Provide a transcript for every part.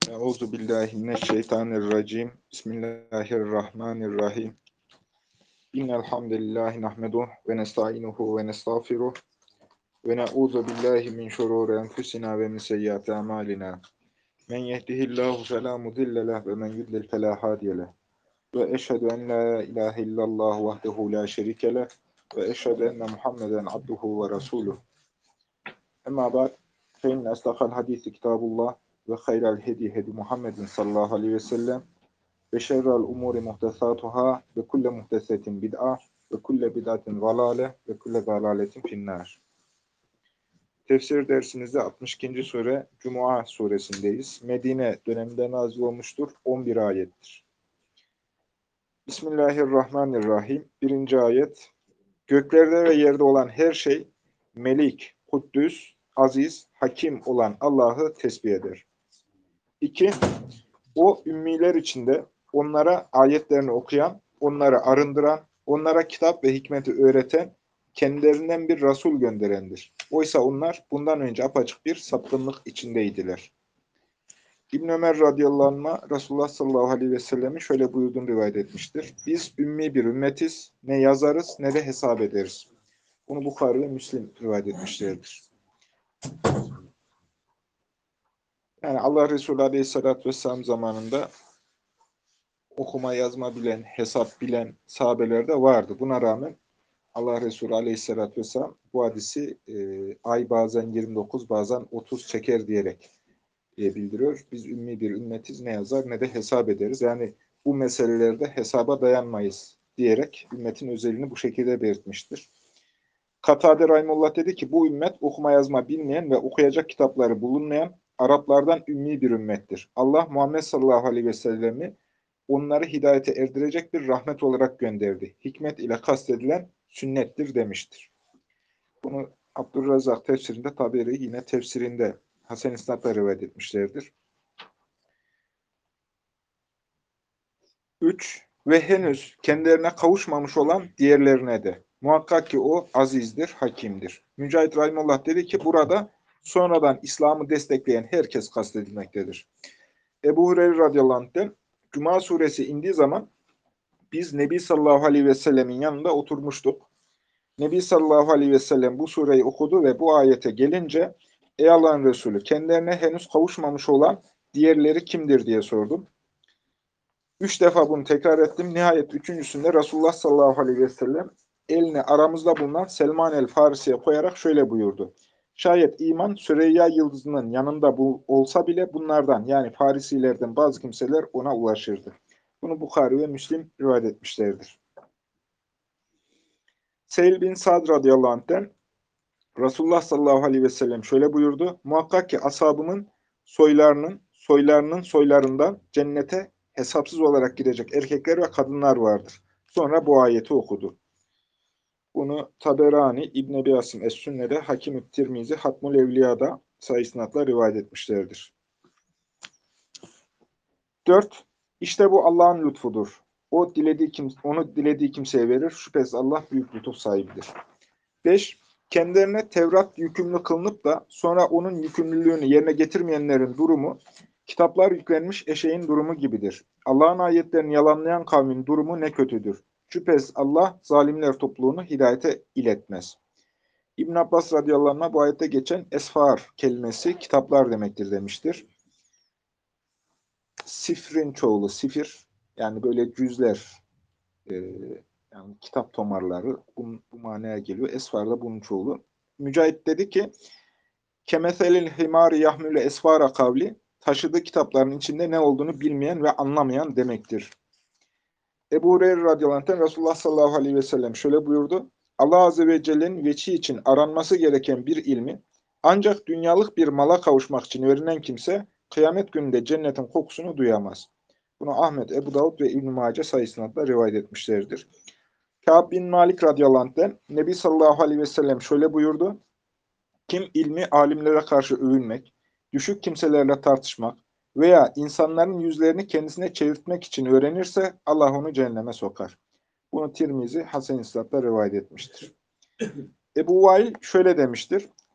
Euzu billahi mineşşeytanirracim. Bismillahirrahmanirrahim. İnnel hamdelellahi nahmeduhu ve nestainuhu ve nestağfiruh ve na'uzu billahi min şururi enfusina ve min seyyiati amalina. Men yehdihillahu fela mudille leh ve men yudlil fela hadiye leh. Ve eşhedü en la ilahe illallah vahdehu la şerike leh ve eşhedü enne Muhammeden abduhu ve resuluh. Emma ba'd. Fe inne estaqal hadisi kitabullah ve hayral hedi hedi Muhammedin sallallahu aleyhi ve sellem ve şerrel umuri muhtesatuhâ ve kulle muhtesetin bid'a ve kulle bid'atin zalâle ve kulle zalâletin finnâr. Tefsir dersimizde 62. sure Cuma suresindeyiz. Medine döneminde nazil olmuştur. 11 ayettir. Bismillahirrahmanirrahim. 1. ayet. Göklerde ve yerde olan her şey Melik, Kuddüs, Aziz, Hakim olan Allah'ı tesbih eder. 2. O ümmiler içinde onlara ayetlerini okuyan, onları arındıran, onlara kitap ve hikmeti öğreten, kendilerinden bir Resul gönderendir. Oysa onlar bundan önce apaçık bir sapkınlık içindeydiler. İbn Ömer radıyallahu anh Resulullah sallallahu aleyhi ve sellemin şöyle buyurduğunu rivayet etmiştir. Biz ümmi bir ümmetiz, ne yazarız ne de hesap ederiz. Bunu Bukhari ve Müslim rivayet etmişlerdir. Yani Allah Resulü aleyhissalatü vesselam zamanında okuma yazma bilen, hesap bilen sahabeler de vardı. Buna rağmen Allah Resulü aleyhissalatü vesselam bu hadisi ay bazen 29 bazen 30 çeker diyerek bildiriyor. Biz ümmi bir ümmetiz, ne yazar ne de hesap ederiz. Yani bu meselelerde hesaba dayanmayız diyerek ümmetin özelliğini bu şekilde belirtmiştir. Katade Rahimullah dedi ki bu ümmet okuma yazma bilmeyen ve okuyacak kitapları bulunmayan Araplardan ümmi bir ümmettir. Allah Muhammed sallallahu aleyhi ve sellemi onları hidayete erdirecek bir rahmet olarak gönderdi. Hikmet ile kastedilen sünnettir demiştir. Bunu Abdurrezzak tefsirinde, Taberi yine tefsirinde Hasan İsnad'la rivayet etmişlerdir. 3. Ve henüz kendilerine kavuşmamış olan diğerlerine de. Muhakkak ki o azizdir, hakimdir. Mücahit Rahimullah dedi ki burada sonradan İslam'ı destekleyen herkes kastedilmektedir. Ebu Hureyre radıyallahu anh'ten Cuma suresi indiği zaman biz Nebi sallallahu aleyhi ve sellemin yanında oturmuştuk. Nebi sallallahu aleyhi ve sellem bu sureyi okudu ve bu ayete gelince ey Allah'ın Resulü kendilerine henüz kavuşmamış olan diğerleri kimdir diye sordum. 3 defa bunu tekrar ettim. Nihayet üçüncüsünde Resulullah sallallahu aleyhi ve sellem elini aramızda bulunan Selman el-Farisi'ye koyarak şöyle buyurdu. Şayet iman Süreyya yıldızının yanında bu olsa bile bunlardan yani Farisilerden bazı kimseler ona ulaşırdı. Bunu Bukhari ve Müslim rivayet etmişlerdir. Seyl bin Sa'd radıyallahu anh'ten Resulullah sallallahu aleyhi ve sellem şöyle buyurdu. Muhakkak ki ashabımın soylarından cennete hesapsız olarak gidecek erkekler ve kadınlar vardır. Sonra bu ayeti okudu. Bunu Taberani, İbn Ebi Asim Es-Sünne'de, Hakim-i Tirmizi, Hatmul Evliya'da sayısınatla rivayet etmişlerdir. 4. İşte bu Allah'ın lütfudur. Onu dilediği kimseye verir. Şüphesiz Allah büyük lütuf sahibidir. 5. Kendilerine Tevrat yükümlü kılınıp da sonra onun yükümlülüğünü yerine getirmeyenlerin durumu, kitaplar yüklenmiş eşeğin durumu gibidir. Allah'ın ayetlerini yalanlayan kavmin durumu ne kötüdür. Şüphesiz Allah zalimler topluluğunu hidayete iletmez. İbn Abbas radıyallahu anh bu ayette geçen esfar kelimesi kitaplar demektir demiştir. Sifrin çoğulu, sifir yani böyle cüzler, yani kitap tomarları bu manaya geliyor. Esfar da bunun çoğulu. Mücahit dedi ki kemeselil himari yahmülü esfara kavli taşıdığı kitapların içinde ne olduğunu bilmeyen ve anlamayan demektir. Ebu Hureyre radıyallahu anh'ten Resulullah sallallahu aleyhi ve sellem şöyle buyurdu. Allah azze ve celle'nin veçhi için aranması gereken bir ilmi ancak dünyalık bir mala kavuşmak için öğrenen kimse kıyamet gününde cennetin kokusunu duyamaz. Bunu Ahmet, Ebu Davud ve İbn-i Mace sayısınatla rivayet etmişlerdir. Kâb bin Malik radıyallahu anh'ten Nebi sallallahu aleyhi ve sellem şöyle buyurdu. Kim ilmi alimlere karşı övünmek, düşük kimselerle tartışmak veya insanların yüzlerini kendisine çevirtmek için öğrenirse Allah onu cehenneme sokar. Bunu Tirmizi Hasan İsnad'da rivayet etmiştir. Ebu Vail şöyle demiştir.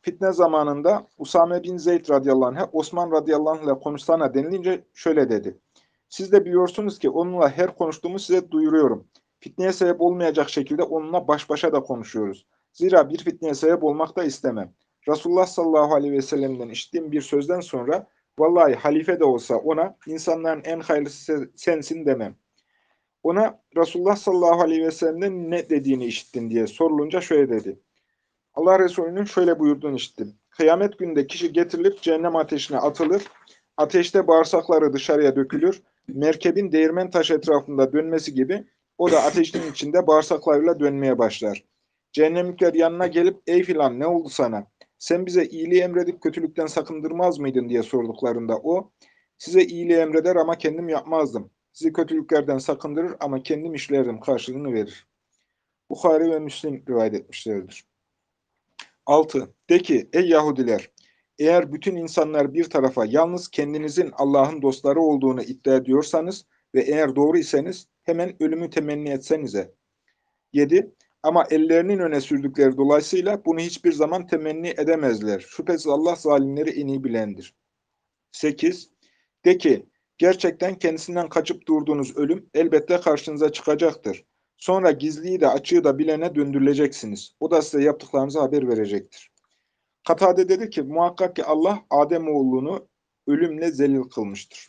fitne zamanında Usame bin Zeyd radıyallahu anh'a Osman radıyallahu anh ile konuşsana denilince şöyle dedi. Siz de biliyorsunuz ki onunla her konuştuğumu size duyuruyorum. Fitneye sebep olmayacak şekilde onunla baş başa da konuşuyoruz. Zira bir fitneye sebep olmak da istemem. Resulullah sallallahu aleyhi ve sellem'den işittiğim bir sözden sonra vallahi halife de olsa ona insanların en hayırlısı sensin demem. Ona Resulullah sallallahu aleyhi ve sellem'den ne dediğini işittin diye sorulunca şöyle dedi. Allah Resulü'nün şöyle buyurduğunu işittim. Kıyamet günde kişi getirilip cehennem ateşine atılır. Ateşte bağırsakları dışarıya dökülür. Merkebin değirmen taşı etrafında dönmesi gibi o da ateşin içinde bağırsaklarıyla dönmeye başlar. Cehennemlikler yanına gelip ey filan ne oldu sana? Sen bize iyiliği emredip kötülükten sakındırmaz mıydın diye sorduklarında o size iyiliği emreder ama kendim yapmazdım. Sizi kötülüklerden sakındırır ama kendim işlerdim karşılığını verir. Bukhari ve Müslim rivayet etmişlerdir. 6. De ki ey Yahudiler, eğer bütün insanlar bir tarafa yalnız kendinizin Allah'ın dostları olduğunu iddia ediyorsanız ve eğer doğru iseniz hemen ölümü temenni etsenize. 7. Ama ellerinin öne sürdükleri dolayısıyla bunu hiçbir zaman temenni edemezler. Şüphesiz Allah zalimleri en iyi bilendir. 8. De ki gerçekten kendisinden kaçıp durduğunuz ölüm elbette karşınıza çıkacaktır. Sonra gizliyi de açığı da bilene döndürüleceksiniz. O da size yaptıklarınızı haber verecektir. Katade dedi ki muhakkak ki Allah Ademoğlunu ölümle zelil kılmıştır.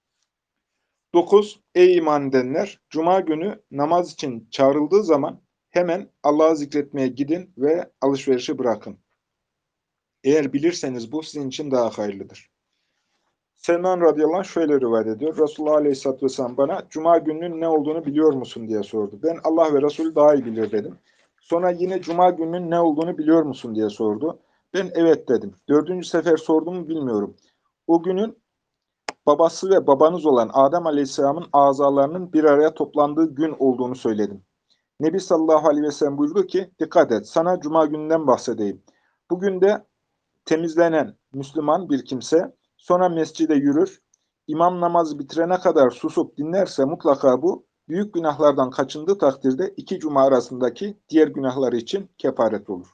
9. Ey iman edenler! Cuma günü namaz için çağrıldığı zaman hemen Allah'ı zikretmeye gidin ve alışverişi bırakın. Eğer bilirseniz bu sizin için daha hayırlıdır. Selman radıyallahu anh şöyle rivayet ediyor. Resulullah aleyhisselatü vesselam bana Cuma gününün ne olduğunu biliyor musun diye sordu. Ben Allah ve Resulü daha iyi bilir dedim. Sonra yine Cuma gününün ne olduğunu biliyor musun diye sordu. Ben evet dedim. Dördüncü sefer sorduğumu bilmiyorum. O günün babası ve babanız olan Adem aleyhisselamın azalarının bir araya toplandığı gün olduğunu söyledim. Nebi sallallahu aleyhi ve sellem buyurdu ki dikkat et sana Cuma gününden bahsedeyim. Bugün de temizlenen Müslüman bir kimse sonra mescide yürür, imam namazı bitirene kadar susup dinlerse mutlaka bu büyük günahlardan kaçındığı takdirde iki cuma arasındaki diğer günahları için kefaret olur.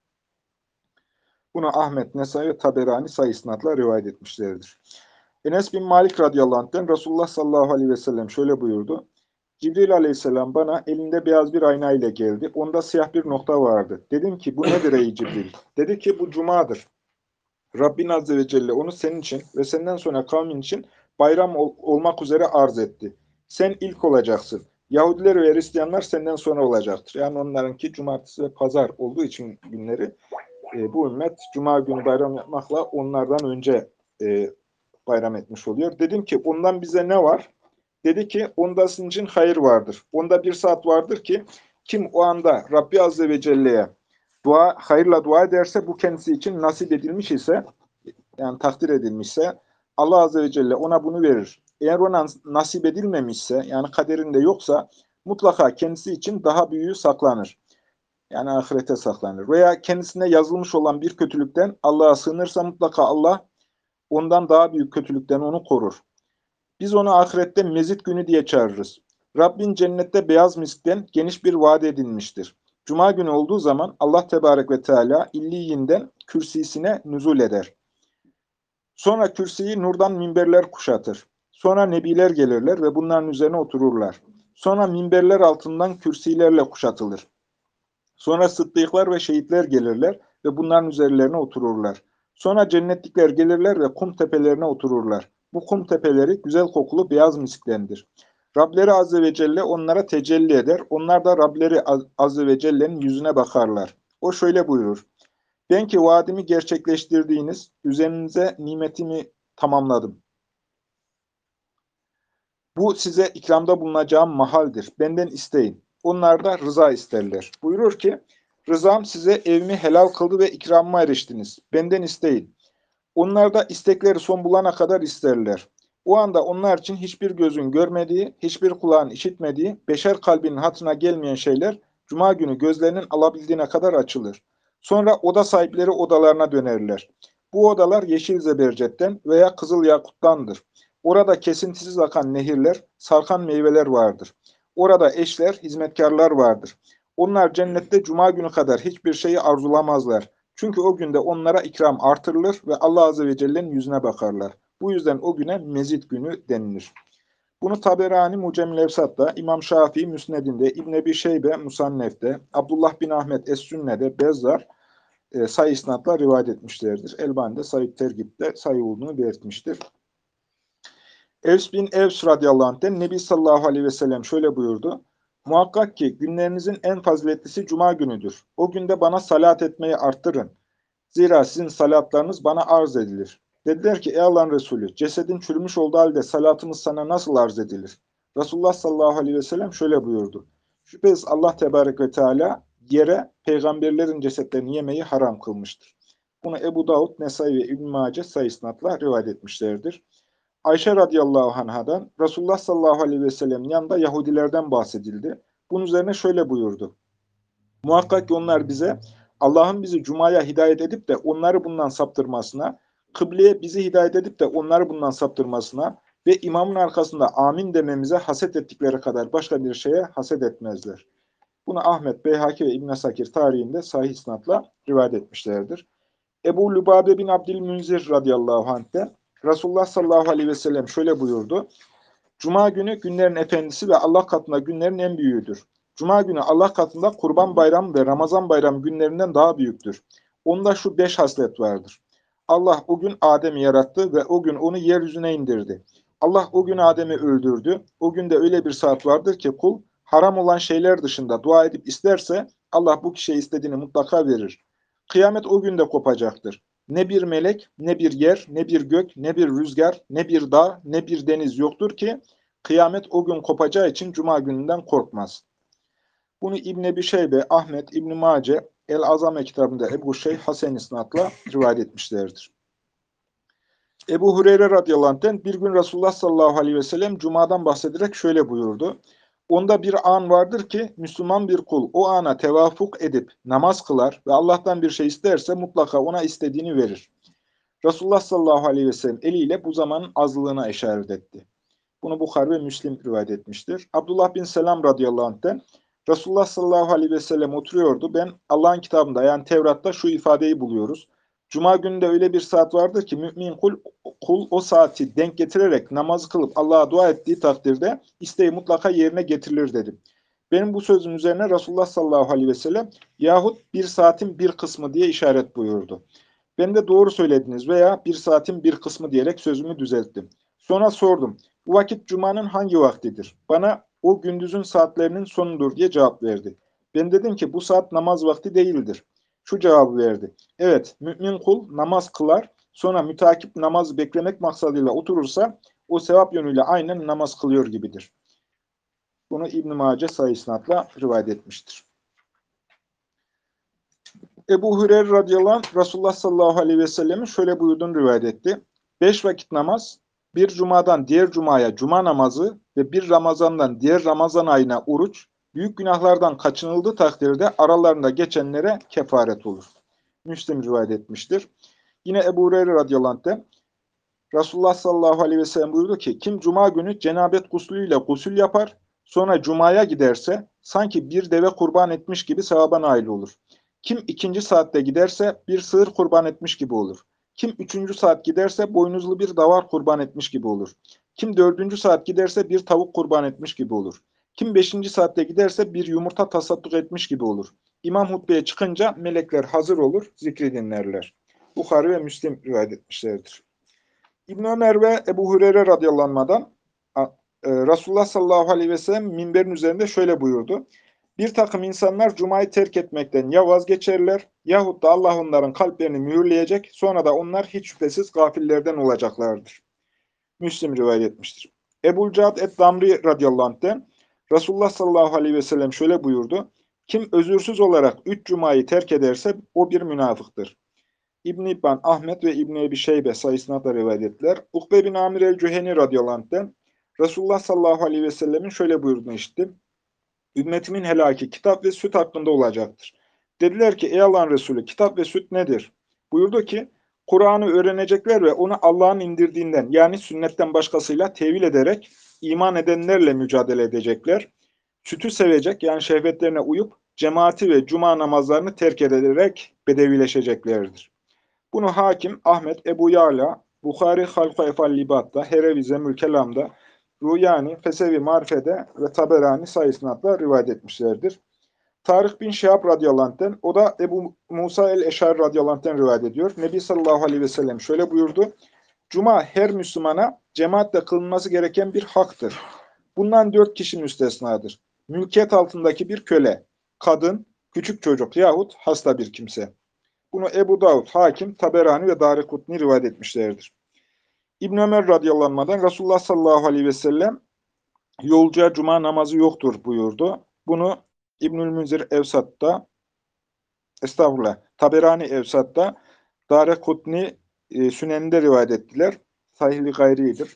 Bunu Ahmet, Nesai ve Taberani sayı isnadla rivayet etmişlerdir. Enes bin Malik radıyallahu anh'ten Resulullah sallallahu aleyhi ve sellem şöyle buyurdu. Cibril aleyhisselam bana elinde beyaz bir ayna ile geldi. Onda siyah bir nokta vardı. Dedim ki bu nedir ey Cibril? Dedi ki bu cumadır. Rabbin Azze ve Celle onu senin için ve senden sonra kavmin için bayram olmak üzere arz etti. Sen ilk olacaksın. Yahudiler ve Hristiyanlar senden sonra olacaktır. Yani onlarınki cumartesi ve pazar olduğu için günleri bu ümmet cuma günü bayram yapmakla onlardan önce bayram etmiş oluyor. Dedim ki ondan bize ne var? Dedi ki onda sizin için hayır vardır. Onda bir saat vardır ki kim o anda Rabbi Azze ve Celle'ye hayırla dua ederse bu kendisi için nasip edilmiş ise yani takdir edilmişse Allah Azze ve Celle ona bunu verir. Eğer ona nasip edilmemişse yani kaderinde yoksa mutlaka kendisi için daha büyüğü saklanır. Yani ahirete saklanır. Veya kendisine yazılmış olan bir kötülükten Allah'a sığınırsa mutlaka Allah ondan daha büyük kötülükten onu korur. Biz onu ahirette mezit günü diye çağırırız. Rabbin cennette beyaz miskten geniş bir vaat edilmiştir. Cuma günü olduğu zaman Allah Tebarek ve Teala illiyinden kürsisine nüzul eder. Sonra kürsiyi nurdan minberler kuşatır. Sonra nebiler gelirler ve bunların üzerine otururlar. Sonra minberler altından kürsilerle kuşatılır. Sonra sıddıklar ve şehitler gelirler ve bunların üzerlerine otururlar. Sonra cennetlikler gelirler ve kum tepelerine otururlar. Bu kum tepeleri güzel kokulu beyaz misklendir. Rableri Azze ve Celle onlara tecelli eder. Onlar da Rableri Azze ve Celle'nin yüzüne bakarlar. O şöyle buyurur. Ben ki vaadimi gerçekleştirdiğiniz, üzerinize nimetimi tamamladım. Bu size ikramda bulunacağım mahaldir. Benden isteyin. Onlar da rıza isterler. Buyurur ki, rızam size evimi helal kıldı ve ikramıma eriştiniz. Benden isteyin. Onlar da istekleri son bulana kadar isterler. O anda onlar için hiçbir gözün görmediği, hiçbir kulağın işitmediği, beşer kalbinin hatırına gelmeyen şeyler Cuma günü gözlerinin alabildiğine kadar açılır. Sonra oda sahipleri odalarına dönerler. Bu odalar yeşil zebercetten veya kızıl yakuttandır. Orada kesintisiz akan nehirler, sarkan meyveler vardır. Orada eşler, hizmetkarlar vardır. Onlar cennette Cuma günü kadar hiçbir şeyi arzulamazlar. Çünkü o günde onlara ikram artırılır ve Allah Azze ve Celle'nin yüzüne bakarlar. Bu yüzden o güne mezit günü denilir. Bunu Taberani Mucem-i Levsat'ta, İmam Şafii Müsned'inde, İbn Ebi Şeybe Musannef'te, Abdullah bin Ahmet Es-Sünne'de, Bezzar sayı isnatla rivayet etmişlerdir. Elbani de Said Tergib'de sayı olduğunu belirtmiştir. Evs bin Evs radıyallahu anh'ten Nebi sallallahu aleyhi ve sellem şöyle buyurdu. Muhakkak ki günlerinizin en faziletlisi cuma günüdür. O günde bana salat etmeyi arttırın. Zira sizin salatlarınız bana arz edilir. Dediler ki ey Allah'ın Resulü cesedin çürümüş olduğu halde salatımız sana nasıl arz edilir? Resulullah sallallahu aleyhi ve sellem şöyle buyurdu. Şüphesiz Allah tebarek ve teala yere peygamberlerin cesetlerini yemeyi haram kılmıştır. Bunu Ebu Davud, Nesai ve İbn-i Mace sayı isnatla rivayet etmişlerdir. Ayşe radıyallahu anhadan Resulullah sallallahu aleyhi ve sellem'in yanında Yahudilerden bahsedildi. Bunun üzerine şöyle buyurdu. Muhakkak ki onlar bize Allah'ın bizi Cuma'ya hidayet edip de onları bundan saptırmasına, kıbleye bizi hidayet edip de onları bundan saptırmasına ve imamın arkasında amin dememize haset ettikleri kadar başka bir şeye haset etmezler. Bunu Ahmet, Beyhaki ve İbn Sakir tarihinde sahih isnatla rivayet etmişlerdir. Ebu Lübabe bin Abdülmünzir radıyallahu anh'ten Resulullah sallallahu aleyhi ve sellem şöyle buyurdu. Cuma günü günlerin efendisi ve Allah katında günlerin en büyüğüdür. Cuma günü Allah katında Kurban Bayramı ve Ramazan Bayramı günlerinden daha büyüktür. Onda şu 5 haslet vardır. Allah o gün Adem'i yarattı ve o gün onu yeryüzüne indirdi. Allah o gün Adem'i öldürdü. O günde öyle bir saat vardır ki kul haram olan şeyler dışında dua edip isterse Allah bu kişiye istediğini mutlaka verir. Kıyamet o günde kopacaktır. Ne bir melek, ne bir yer, ne bir gök, ne bir rüzgar, ne bir dağ, ne bir deniz yoktur ki kıyamet o gün kopacağı için cuma gününden korkmaz. Bunu İbn Ebi Şeybe, Ahmet, İbn Mace, El Azame kitabında Ebu Şeyh Hasan isnatla rivayet etmişlerdir. Ebu Hureyre radıyallahu anh'ten bir gün Resulullah sallallahu aleyhi ve sellem cumadan bahsederek şöyle buyurdu. Onda bir an vardır ki Müslüman bir kul o ana tevafuk edip namaz kılar ve Allah'tan bir şey isterse mutlaka ona istediğini verir. Resulullah sallallahu aleyhi ve sellem eliyle bu zamanın azlığına işaret etti. Bunu Bukhari ve Müslim rivayet etmiştir. Abdullah bin Selam radıyallahu anh'ten Resulullah sallallahu aleyhi ve sellem oturuyordu. Ben Allah'ın kitabında yani Tevrat'ta şu ifadeyi buluyoruz. Cuma gününde öyle bir saat vardır ki mümin kul o saati denk getirerek namaz kılıp Allah'a dua ettiği takdirde isteği mutlaka yerine getirilir dedim. Benim bu sözüm üzerine Resulullah sallallahu aleyhi ve sellem yahut bir saatin bir kısmı diye işaret buyurdu. Ben de doğru söylediniz veya bir saatin bir kısmı diyerek sözümü düzelttim. Sonra sordum. Bu vakit cumanın hangi vaktidir? Bana o gündüzün saatlerinin sonudur diye cevap verdi. Ben dedim ki bu saat namaz vakti değildir. Şu cevabı verdi. Evet, mümin kul namaz kılar, sonra mütakip namaz beklemek maksadıyla oturursa o sevap yönüyle aynen namaz kılıyor gibidir. Bunu İbn-i Mace sayı isnatla rivayet etmiştir. Ebu Hureyre radıyallahu anh Resulullah sallallahu aleyhi ve sellemin şöyle buyurduğunu rivayet etti. 5 vakit namaz, bir cumadan diğer cumaya cuma namazı ve bir Ramazan'dan diğer Ramazan ayına oruç, büyük günahlardan kaçınıldığı takdirde aralarında geçenlere kefaret olur. Müslim rivayet etmiştir. Yine Ebu Hureyre radıyallahu anh'ten Resulullah sallallahu aleyhi ve sellem buyurdu ki kim cuma günü cenabet guslüyle gusül yapar, sonra cumaya giderse sanki bir deve kurban etmiş gibi sevaba nail olur. Kim ikinci saatte giderse bir sığır kurban etmiş gibi olur. Kim üçüncü saat giderse boynuzlu bir davar kurban etmiş gibi olur. Kim dördüncü saat giderse bir tavuk kurban etmiş gibi olur. Kim beşinci saatte giderse bir yumurta tasadduk etmiş gibi olur. İmam hutbeye çıkınca melekler hazır olur, zikri dinlerler. Bukhari ve Müslim rivayet etmişlerdir. İbn Ömer ve Ebu Hureyre radıyallahu anh'dan Resulullah sallallahu aleyhi ve sellem minberin üzerinde şöyle buyurdu. Bir takım insanlar Cuma'yı terk etmekten ya vazgeçerler yahut da Allah onların kalplerini mühürleyecek, sonra da onlar hiç şüphesiz gafillerden olacaklardır. Müslim rivayet etmiştir. Ebu Cad et-Damri radıyallahu anh'ten Resulullah sallallahu aleyhi ve sellem şöyle buyurdu. Kim özürsüz olarak 3 Cuma'yı terk ederse o bir münafıktır. İbn-i İbban, Ahmet ve İbn-i Ebi Şeybe sayısına da rivayet ettiler. Ukbe bin Amir el-Cüheni radıyallahu anh'ten Resulullah sallallahu aleyhi ve sellemin şöyle buyurduğunu işittim. Ümmetimin helaki kitap ve süt hakkında olacaktır. Dediler ki ey Allah'ın Resulü kitap ve süt nedir? Buyurdu ki Kur'an'ı öğrenecekler ve onu Allah'ın indirdiğinden yani sünnetten başkasıyla tevil ederek iman edenlerle mücadele edecekler. Sütü sevecek yani şehvetlerine uyup cemaati ve cuma namazlarını terk ederek bedevileşeceklerdir. Bunu Hakim, Ahmet, Ebu Ya'la, Bukhari Halku Efal Libat'ta, Herevize Mülkelam'da, Ruyani, Fesevi Marife'de ve Taberani sayısınatla rivayet etmişlerdir. Tarık bin Şihab radıyallahu anh'ten, o da Ebu Musa el-Eşari radıyallahu anh'ten rivayet ediyor. Nebi sallallahu aleyhi ve sellem şöyle buyurdu. Cuma her Müslümana cemaatle kılınması gereken bir haktır. Bundan 4 kişi müstesnadır. Mülkiyet altındaki bir köle, kadın, küçük çocuk yahut hasta bir kimse. Bunu Ebu Davud, Hakim, Taberani ve Darikutni rivayet etmişlerdir. İbn Ömer radıyallahu anh'dan Resulullah sallallahu aleyhi ve sellem yolcuya cuma namazı yoktur buyurdu. Bunu İbnül Münzir Evsat'ta, Taberani Evsat'ta, Darikutni Sünen'de rivayet ettiler. Sahih-i gayridir.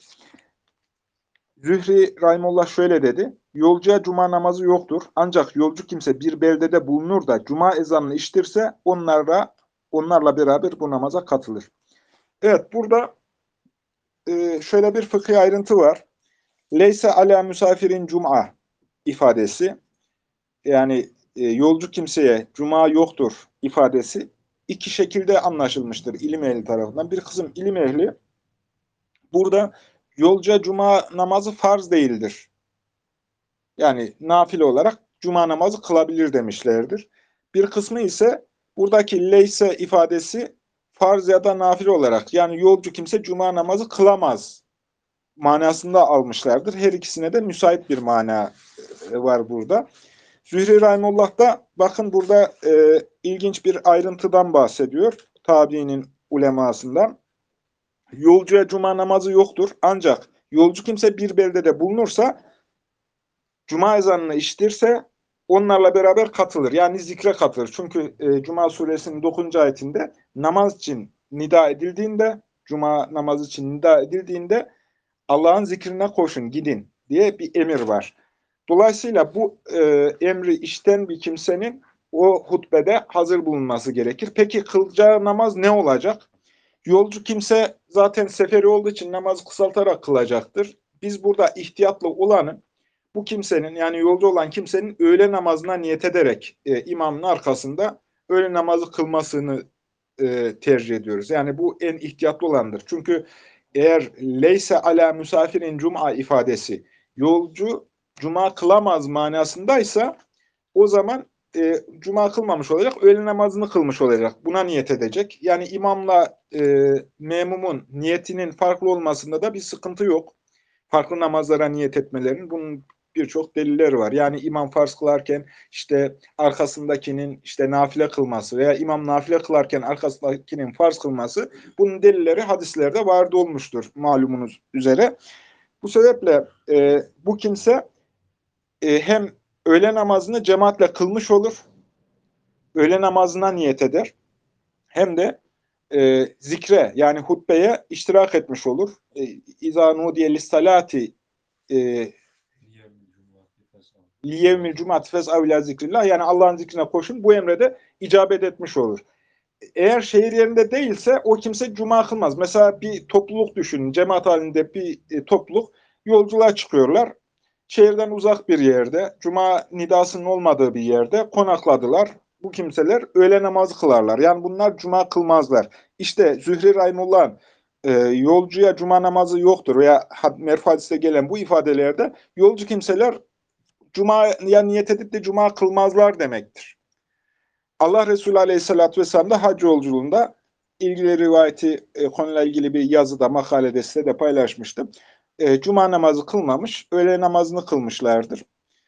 Zühri Rahimullah şöyle dedi. Yolcuya cuma namazı yoktur. Ancak yolcu kimse bir beldede bulunur da cuma ezanını işitirse onlarla beraber bu namaza katılır. Evet, burada şöyle bir fıkhi ayrıntı var. Leyse ala müsafirin cuma ifadesi, yani yolcu kimseye cuma yoktur ifadesi iki şekilde anlaşılmıştır ilim ehli tarafından. Bir kısım ilim ehli burada yolcuya cuma namazı farz değildir, yani nafile olarak cuma namazı kılabilir demişlerdir. Bir kısmı ise buradaki leyse ifadesi farz ya da nafile olarak, yani yolcu kimse cuma namazı kılamaz manasında almışlardır. Her ikisine de müsait bir mana var burada. Zühri Rahimullah da bakın burada ilginç bir ayrıntıdan bahsediyor. Tabiinin ulemasından. Yolcuya cuma namazı yoktur. Ancak yolcu kimse bir beldede bulunursa, cuma ezanını işitirse onlarla beraber katılır. Yani zikre katılır. Çünkü Cuma suresinin 9. ayetinde namaz için nida edildiğinde, cuma namazı için nida edildiğinde Allah'ın zikrine koşun, gidin diye bir emir var. Dolayısıyla bu emri işten bir kimsenin o hutbede hazır bulunması gerekir. Peki kılacağı namaz ne olacak? Yolcu kimse zaten seferi olduğu için namazı kısaltarak kılacaktır. Biz burada ihtiyatlı olanın, bu kimsenin, yani yolcu olan kimsenin öğle namazına niyet ederek imamın arkasında öğle namazı kılmasını tercih ediyoruz. Yani bu en ihtiyatlı olandır. Çünkü eğer leyse ala müsafirin cuma ifadesi yolcu cuma kılamaz manasındaysa, o zaman cuma kılmamış olacak, öğle namazını kılmış olacak. Buna niyet edecek. Yani imamla memumun niyetinin farklı olmasında da bir sıkıntı yok. Farklı namazlara niyet etmelerinin bunun birçok delilleri var. Yani imam farz kılarken işte arkasındakinin işte nafile kılması veya imam nafile kılarken arkasındakinin farz kılması, bunun delilleri hadislerde vardı olmuştur malumunuz üzere. Bu sebeple bu kimse hem öğle namazını cemaatle kılmış olur, öğle namazına niyet eder, hem de zikre, yani hutbeye iştirak etmiş olur. İzâ nudiye lissalâti liyevmil cumat fes'av ilâ zikrillah, yani Allah'ın zikrine koşun, bu emre de icabet etmiş olur. Eğer şehir yerinde değilse o kimse cuma kılmaz. Mesela bir topluluk düşünün, cemaat halinde bir topluluk yolculuğa çıkıyorlar. Şehirden uzak bir yerde, cuma nidasının olmadığı bir yerde konakladılar. Bu kimseler öğle namazı kılarlar. Yani bunlar cuma kılmazlar. İşte Zühri Rahimullah'ın yolcuya cuma namazı yoktur veya merfu hadiste gelen bu ifadelerde yolcu kimseler cumaya niyet edip de cuma kılmazlar demektir. Allah Resulü Aleyhisselatü Vesselam da hac yolculuğunda ilgili rivayeti konuyla ilgili bir yazıda, makalede size de paylaşmıştım. Cuma namazı kılmamış, öğle namazını kılmışlardır.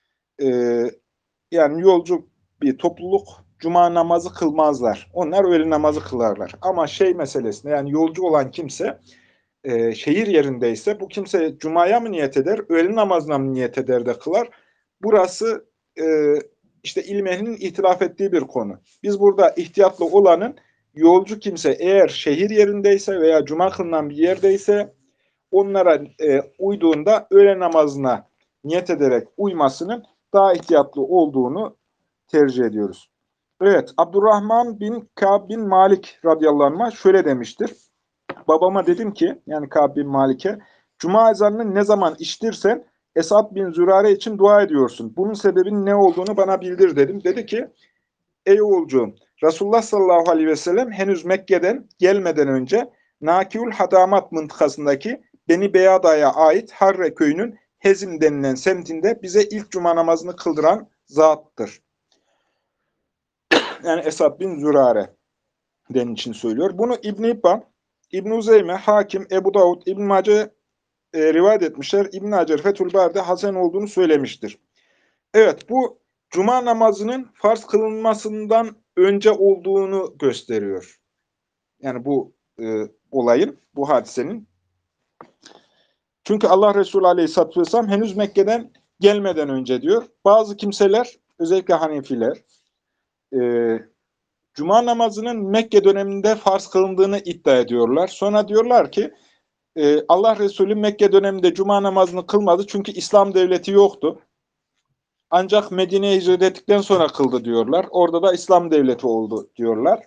Yani yolcu bir topluluk cuma namazı kılmazlar. Onlar öğle namazı kılarlar. Ama şey meselesinde, yani yolcu olan kimse şehir yerindeyse bu kimse cumaya mı niyet eder, öğle namazına mı niyet eder de kılar? Burası işte ilim ehlinin itiraf ettiği bir konu. Biz burada ihtiyatlı olanın, yolcu kimse eğer şehir yerindeyse veya cuma kılınan bir yerdeyse onlara uyduğunda öğle namazına niyet ederek uymasının daha ihtiyatlı olduğunu tercih ediyoruz. Evet, Abdurrahman bin Kâb bin Malik radıyallahu anh şöyle demiştir. Babama dedim ki, yani Kâb bin Malik'e, cuma ezanını ne zaman işitirsen Esad bin Zürare için dua ediyorsun. Bunun sebebinin ne olduğunu bana bildir dedim. Dedi ki, ey oğulcuğum, Resulullah sallallahu aleyhi ve sellem henüz Mekke'den gelmeden önce Nakiul Hadamat mıntıkasındaki Beni Beyada'ya ait Harre köyünün Hezim denilen semtinde bize ilk cuma namazını kıldıran zattır. Yani Esad bin Zürare den için söylüyor. Bunu İbn-i İbban, İbn-i Uzeyme, Hakim, Ebu Davud, İbn-i Mace rivayet etmişler. İbn-i Hacer Fethül Bari'de Hasan olduğunu söylemiştir. Evet, bu cuma namazının farz kılınmasından önce olduğunu gösteriyor. Yani bu olayın, bu hadisenin. Çünkü Allah Resulü Aleyhisselatü Vesselam henüz Mekke'den gelmeden önce diyor. Bazı kimseler, özellikle Hanefiler, e, cuma namazının Mekke döneminde farz kılındığını iddia ediyorlar. Sonra diyorlar ki Allah Resulü Mekke döneminde cuma namazını kılmadı çünkü İslam devleti yoktu. Ancak Medine'ye hicret ettikten sonra kıldı diyorlar. Orada da İslam devleti oldu diyorlar.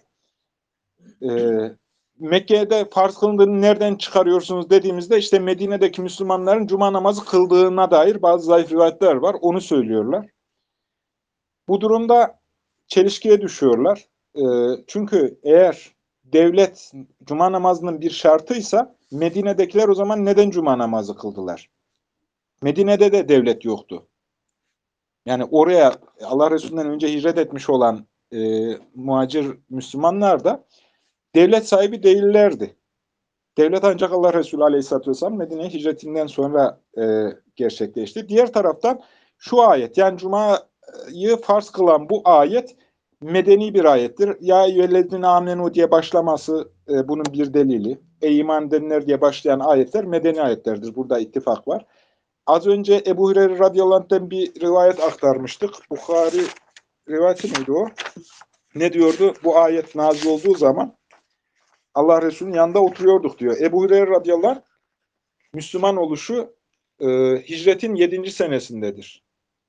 Mekke'de farz kılındığını nereden çıkarıyorsunuz dediğimizde işte Medine'deki Müslümanların cuma namazı kıldığına dair bazı zayıf rivayetler var. Onu söylüyorlar. Bu durumda çelişkiye düşüyorlar. Çünkü eğer devlet cuma namazının bir şartıysa Medine'dekiler o zaman neden cuma namazı kıldılar? Medine'de de devlet yoktu. Yani oraya Allah Resulü'nden önce hicret etmiş olan muhacir Müslümanlar da devlet sahibi değillerdi. Devlet ancak Allah Resulü Aleyhisselatü Vesselam Medine'ye hicretinden sonra gerçekleşti. Diğer taraftan şu ayet, yani Cuma'yı farz kılan bu ayet medeni bir ayettir. Ya eyyühellezine amenu diye başlaması bunun bir delili. Ey iman edenler diye başlayan ayetler medeni ayetlerdir. Burada ittifak var. Az önce Ebu Hureyre radıyallahu anh'ten bir rivayet aktarmıştık. Bukhari rivayeti miydi o? Ne diyordu? Bu ayet nazil olduğu zaman Allah Resulü'nün yanında oturuyorduk diyor. Ebu Hureyre radıyallahu anh, Müslüman oluşu hicretin 7. senesindedir.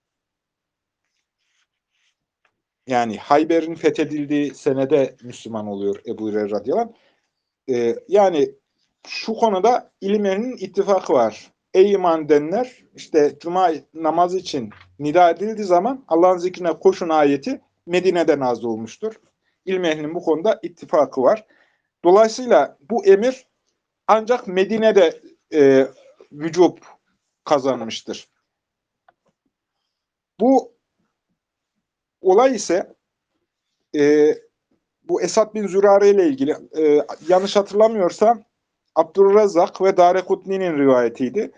Yani Hayber'in fethedildiği senede Müslüman oluyor Ebu Hureyre radıyallahu anh. Yani şu konuda ilim ehlinin ittifakı var. Ey iman edenler, işte cuma namazı için nida edildiği zaman Allah'ın zikrine koşun ayeti Medine'de nazil olmuştur. İlim ehlinin bu konuda ittifakı var. Dolayısıyla bu emir ancak Medine'de vücub kazanmıştır. Bu olay ise bu Esad bin Zürare ile ilgili yanlış hatırlamıyorsam Abdurrezzak ve Darekutni'nin rivayetiydi.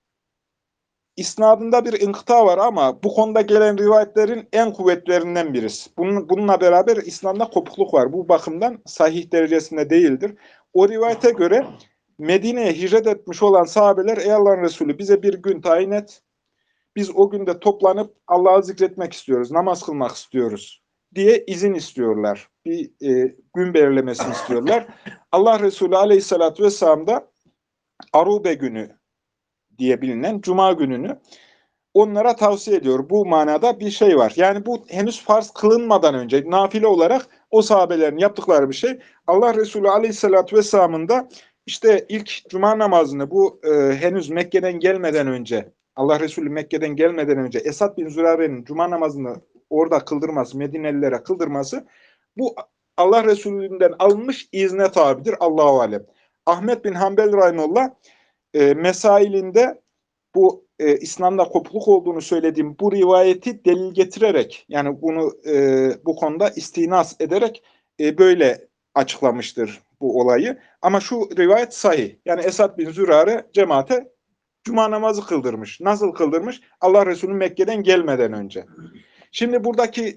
İsnadında bir inkıta var ama bu konuda gelen rivayetlerin en kuvvetlerinden birisi. Bununla beraber İslam'da kopukluk var. Bu bakımdan sahih derecesinde değildir. O rivayete göre Medine'ye hicret etmiş olan sahabeler, ey Allah'ın Resulü bize bir gün tayin et. Biz o günde toplanıp Allah'ı zikretmek istiyoruz, namaz kılmak istiyoruz diye izin istiyorlar. Bir gün belirlemesini istiyorlar. Allah Resulü Aleyhisselatü Vesselam da Arube günü diye bilinen Cuma gününü onlara tavsiye ediyor. Bu manada bir şey var. Yani bu henüz farz kılınmadan önce nafile olarak o sahabelerin yaptıkları bir şey. Allah Resulü Aleyhisselatü Vesselam'ın da işte ilk Cuma namazını bu henüz Mekke'den gelmeden önce, Allah Resulü Mekke'den gelmeden önce Esad bin Zürare'nin Cuma namazını orada kıldırması, Medinelilere kıldırması bu Allah Resulü'nden alınmış izne tabidir. Allahu alem. Ahmet bin Hanbel Rahimullah mesailinde bu İslam'da kopukluk olduğunu söylediğim bu rivayeti delil getirerek, yani bunu bu konuda istinas ederek böyle açıklamıştır bu olayı. Ama şu rivayet sahih. Yani Esad bin Zürare cemaate cuma namazı kıldırmış. Nasıl kıldırmış? Allah Resulü Mekke'den gelmeden önce. Şimdi buradaki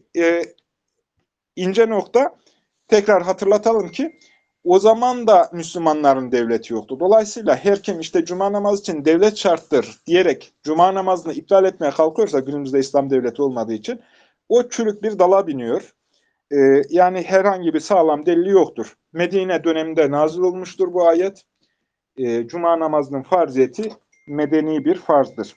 ince nokta, tekrar hatırlatalım ki o zaman da Müslümanların devleti yoktu. Dolayısıyla her kim işte cuma namazı için devlet şarttır diyerek cuma namazını iptal etmeye kalkıyorsa, günümüzde İslam devleti olmadığı için, o çürük bir dala biniyor. Yani herhangi bir sağlam delili yoktur. Medine döneminde nazil olmuştur bu ayet. Cuma namazının farziyeti medeni bir farzdır.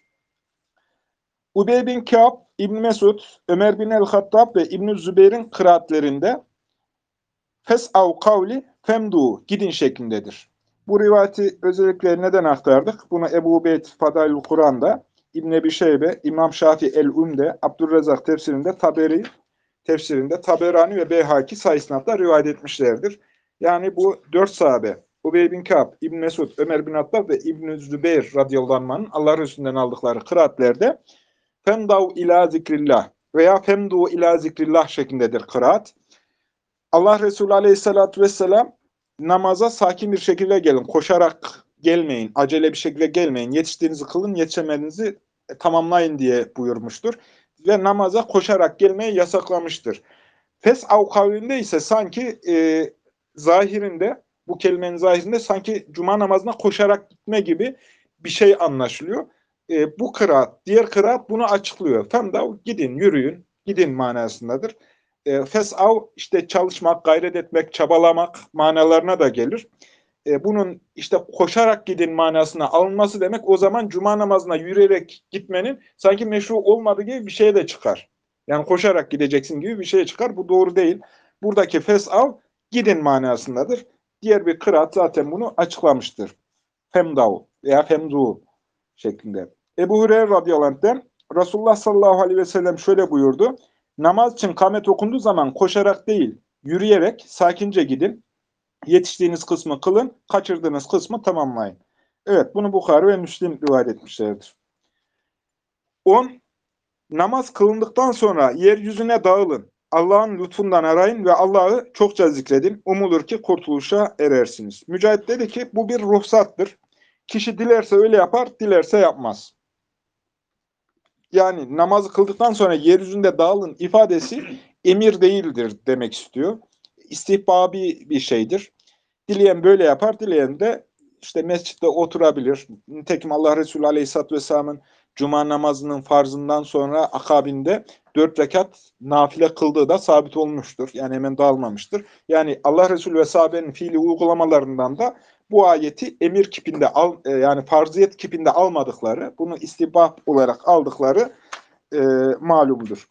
Ubey bin Kâb, İbn Mesud, Ömer bin el-Hattab ve İbn Zübeyir'in kıraatlerinde Fes'av kavli femdu, gidin şeklindedir. Bu rivayeti özellikle neden aktardık? Bunu Ebu Ubeyd Fadailül Kur'an'da, İbn Ebi Şeybe, İmam Şafii el-Umde, Abdurrezzak tefsirinde Taberani ve Beyhaki sayısınatla rivayet etmişlerdir. Yani bu 4 sahabe, Ubey bin Ka'b, İbn Mesud, Ömer bin Hattab ve İbn Zübeyr radıyallahu anh'ın Allah Resulü'nden aldıkları kıraatlerde femdav ila zikrillah veya femdu ila zikrillah şeklindedir kıraat. Allah Resulü aleyhissalatü vesselam namaza sakin bir şekilde gelin, koşarak gelmeyin, acele bir şekilde gelmeyin, yetiştiğinizi kılın, yetişemediğinizi tamamlayın diye buyurmuştur. Ve namaza koşarak gelmeyi yasaklamıştır. Fes'av kavlinde ise sanki zahirinde, bu kelimenin zahirinde sanki cuma namazına koşarak gitme gibi bir şey anlaşılıyor. Bu kıraat, diğer kıraat bunu açıklıyor. Femdav, gidin, yürüyün, gidin manasındadır. Fes'av, işte çalışmak, gayret etmek, çabalamak manalarına da gelir. Bunun işte koşarak gidin manasına alınması demek, o zaman cuma namazına yürüyerek gitmenin sanki meşru olmadığı gibi bir şeye de çıkar. Yani koşarak gideceksin gibi bir şeye çıkar. Bu doğru değil. Buradaki fes'av gidin manasındadır. Diğer bir kıraat zaten bunu açıklamıştır. Femdav veya femdu şeklinde. Ebu Hureyre radıyallahu anh'ten Resulullah sallallahu aleyhi ve sellem şöyle buyurdu. Namaz için kamet okunduğu zaman koşarak değil, yürüyerek sakince gidin. Yetiştiğiniz kısmı kılın, kaçırdığınız kısmı tamamlayın. Evet, bunu Bukhari ve Müslim rivayet etmişlerdir. 10. Namaz kılındıktan sonra yeryüzüne dağılın. Allah'ın lütfundan arayın ve Allah'ı çokça zikredin. Umulur ki kurtuluşa erersiniz. Mücahit dedi ki bu bir ruhsattır. Kişi dilerse öyle yapar, dilerse yapmaz. Yani namazı kıldıktan sonra yeryüzünde dağılın ifadesi emir değildir demek istiyor. İstihbabi bir şeydir. Dileyen böyle yapar, dileyen de işte mescitte oturabilir. Nitekim Allah Resulü Aleyhisselatü Vesselam'ın cuma namazının farzından sonra akabinde 4 rekat nafile kıldığı da sabit olmuştur. Yani hemen dağılmamıştır. Yani Allah Resulü ve sahabenin fiili uygulamalarından da bu ayeti emir kipinde yani farziyet kipinde almadıkları, bunu istihbab olarak aldıkları malumdur.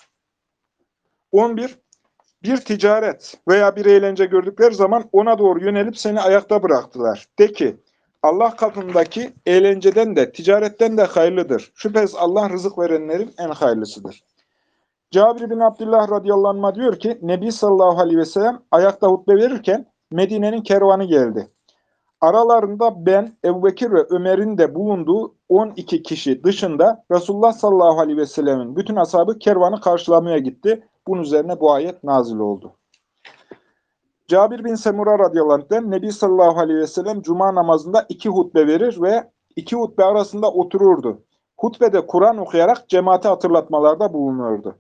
11. Bir ticaret veya bir eğlence gördükleri zaman ona doğru yönelip seni ayakta bıraktılar. De ki, Allah katındaki eğlenceden de ticaretten de hayırlıdır. Şüphesiz Allah rızık verenlerin en hayırlısıdır. Cabir bin Abdullah radıyallahu anh diyor ki, Nebi sallallahu aleyhi ve sellem ayakta hutbe verirken Medine'nin kervanı geldi. Aralarında ben, Ebubekir ve Ömer'in de bulunduğu 12 kişi dışında Resulullah sallallahu aleyhi ve sellemin bütün ashabı kervanı karşılamaya gitti. Bunun üzerine bu ayet nazil oldu. Cabir bin Semura radıyallahu anh'den Nebi sallallahu aleyhi ve sellem cuma namazında 2 hutbe verir ve 2 hutbe arasında otururdu. Hutbede Kur'an okuyarak cemaate hatırlatmalarda bulunurdu.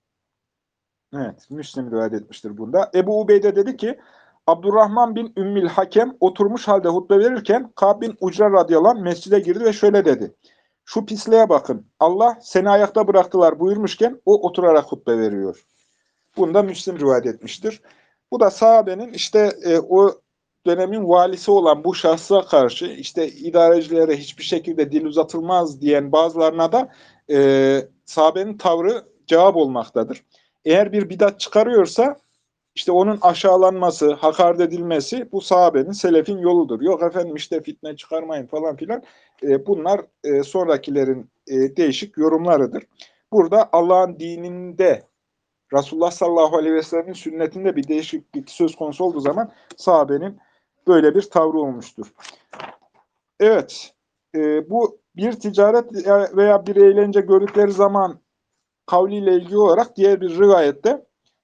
Evet, Müslim rivayet etmiştir bunda. Ebu Ubeyde dedi ki, Abdurrahman bin Ümmül Hakem oturmuş halde hutbe verirken Ka'b bin Ucre radıyallahu anh mescide girdi ve şöyle dedi. Şu pisliğe bakın. Allah seni ayakta bıraktılar buyurmuşken o oturarak hutbe veriyor. Bunu da Müslim rivayet etmiştir. Bu da sahabenin işte o dönemin valisi olan bu şahsa karşı işte idarecilere hiçbir şekilde dil uzatılmaz diyen bazılarına da sahabenin tavrı cevap olmaktadır. Eğer bir bidat çıkarıyorsa işte onun aşağılanması, hakaret edilmesi bu sahabenin, selefin yoludur. Yok efendim işte fitne çıkarmayın falan filan. Bunlar sonrakilerin değişik yorumlarıdır. Burada Allah'ın dininde, Resulullah sallallahu aleyhi ve sellem'in sünnetinde bir değişiklik söz konusu olduğu zaman sahabenin böyle bir tavrı olmuştur. Evet, bu bir ticaret veya bir eğlence gördükleri zaman kavliyle ilgili olarak diğer bir rivayette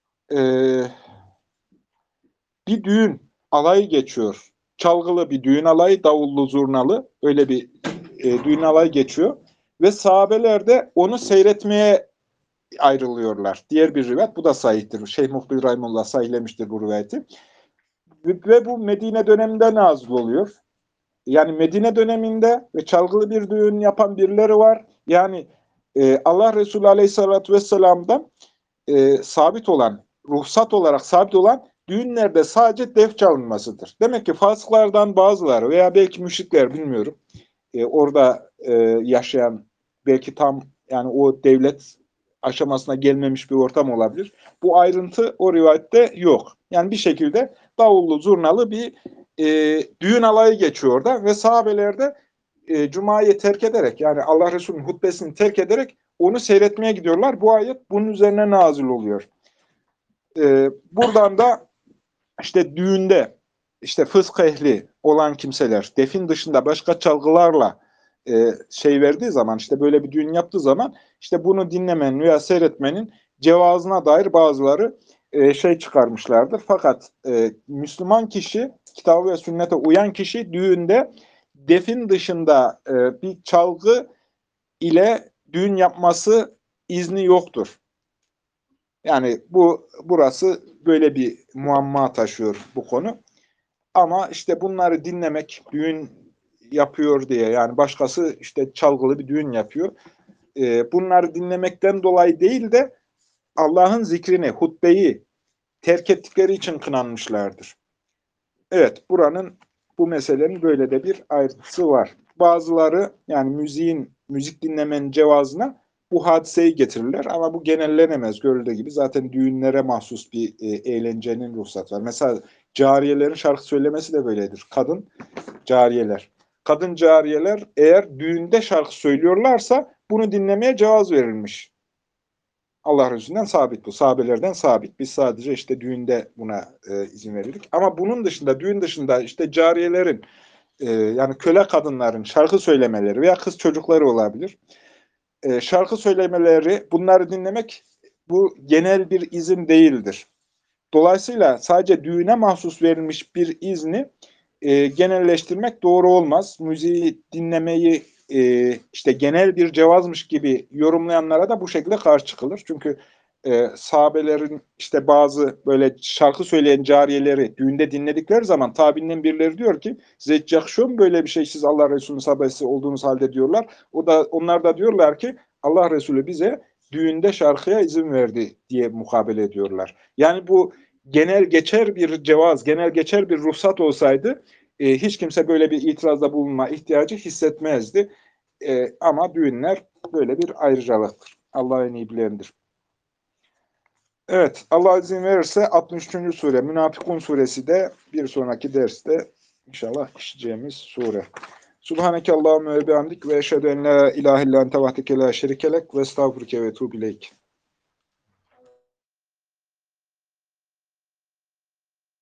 bir düğün alayı geçiyor. Çalgılı bir düğün alayı, davullu, zurnalı öyle bir düğün alayı geçiyor. Ve sahabeler de onu seyretmeye ayrılıyorlar. Diğer bir rivayet, bu da sahihtir. Şeyh Muhbir Rahimullah sahihlemiştir bu rivayeti. Ve bu Medine döneminde nazil oluyor. Yani Medine döneminde ve çalgılı bir düğün yapan birileri var. Yani Allah Resulü Aleyhisselatü Vesselam'dan sabit olan, ruhsat olarak sabit olan düğünlerde sadece def çalınmasıdır. Demek ki fasıklardan bazıları veya belki müşrikler bilmiyorum. Orada yaşayan belki tam yani o devlet aşamasına gelmemiş bir ortam olabilir. Bu ayrıntı o rivayette yok. Yani bir şekilde davullu, zurnalı bir düğün alayı geçiyor orada ve sahabeler de Cuma'yı terk ederek, yani Allah Resulü'nün hutbesini terk ederek onu seyretmeye gidiyorlar. Bu ayet bunun üzerine nazil oluyor. Buradan da işte düğünde işte fısk ehli olan kimseler defin dışında başka çalgılarla şey verdiği zaman, işte böyle bir düğün yaptığı zaman, işte bunu dinlemenin veya seyretmenin cevazına dair bazıları şey çıkarmışlardır. Fakat Müslüman kişi, kitaba ve sünnete uyan kişi düğünde defin dışında bir çalgı ile düğün yapması izni yoktur. Yani burası böyle bir muamma taşıyor bu konu. Ama işte bunları dinlemek, düğün yapıyor diye, yani başkası işte çalgılı bir düğün yapıyor. Bunları dinlemekten dolayı değil de Allah'ın zikrini, hutbeyi terk ettikleri için kınanmışlardır. Evet, bu meselenin böyle de bir ayrıntısı var. Bazıları yani müzik dinlemenin cevazına bu hadiseyi getirirler ama bu genellenemez görüldüğü gibi. Zaten düğünlere mahsus bir eğlencenin ruhsatı var. Mesela cariyelerin şarkı söylemesi de böyledir. Cariyeler. Kadın cariyeler eğer düğünde şarkı söylüyorlarsa bunu dinlemeye cevaz verilmiş. Allah Resulü'nden sabit bu. Sahabelerden sabit. Biz sadece işte düğünde buna izin verirdik. Ama bunun dışında, düğün dışında işte cariyelerin, yani köle kadınların şarkı söylemeleri veya kız çocukları olabilir. Şarkı söylemeleri, bunları dinlemek bu genel bir izin değildir. Dolayısıyla sadece düğüne mahsus verilmiş bir izni genelleştirmek doğru olmaz. Müziği dinlemeyi işte genel bir cevazmış gibi yorumlayanlara da bu şekilde karşı çıkılır. Çünkü sahabelerin işte bazı böyle şarkı söyleyen cariyeleri düğünde dinledikleri zaman tabiinden birileri diyor ki, size hiç yakışıyor mu böyle bir şey, siz Allah Resulü'nün sahabesi olduğunuz halde diyorlar. Onlar da diyorlar ki Allah Resulü bize düğünde şarkıya izin verdi diye mukabele ediyorlar. Yani bu genel geçer bir cevaz, genel geçer bir ruhsat olsaydı hiç kimse böyle bir itirazda bulunma ihtiyacı hissetmezdi. Ama düğünler böyle bir ayrıcalıktır. Allah en iyi bilendir. Evet, Allah izin verirse 63. sure, Münafıkun suresi de bir sonraki derste inşallah işleyeceğimiz sure. Subhaneke Allahümme ve bihamdik ve eşhedü en la ilahe illa ente vahdeke la şerikelek ve estağfurke ve tuğbileyk.